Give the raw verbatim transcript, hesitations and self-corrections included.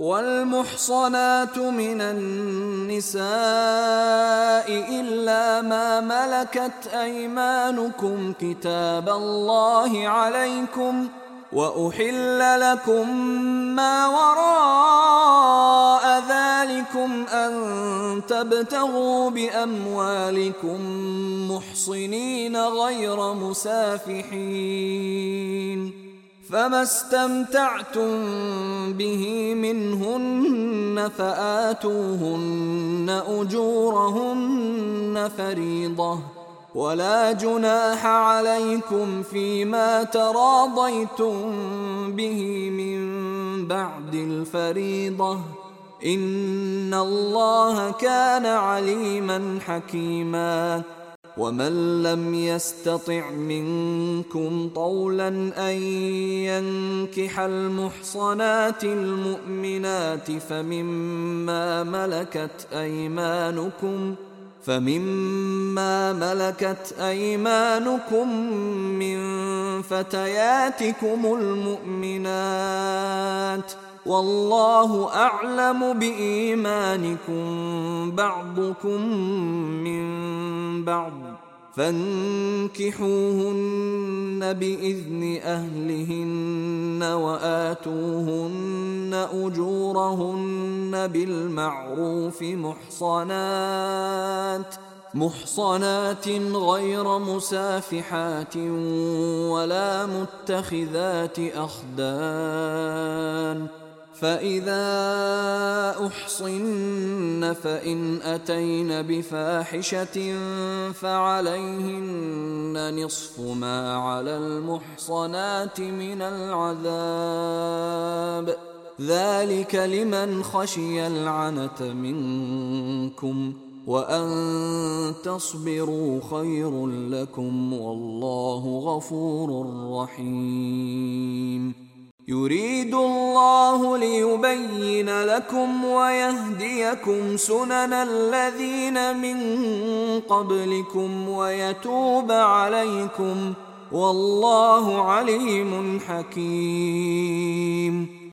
والمحصنات من النساء إلا ما ملكت أيمانكم كتاب الله عليكم، وأحل لكم ما وراء ذلكم أن تبتغوا بأموالكم محصنين غير مسافحين، فما استمتعتم به منهن فآتوهن أجورهن فريضة، ولا جناح عليكم فيما تراضيتم به من بعد الفريضة، إن الله كان عليما حكيما. ومن لم يستطع منكم طولا أن ينكح المحصنات المؤمنات فمما ملكت أيمانكم فمما ملكت أيمانكم من فتياتكم المؤمنات، والله أعلم بإيمانكم بعضكم من بعض، فانكحوهن بإذن أهلهن وآتوهن أجورهن بالمعروف محصنات محصنات غير مسافحات ولا متخذات أخدان، فإذا أحصن فإن أتين بفاحشة فعليهن نصف ما على المحصنات من العذاب، ذلك لمن خشي العنة منكم، وأن تصبروا خير لكم، والله غفور رحيم. يريد الله ليبين لكم ويهديكم سنن الذين من قبلكم ويتوب عليكم، والله عليم حكيم.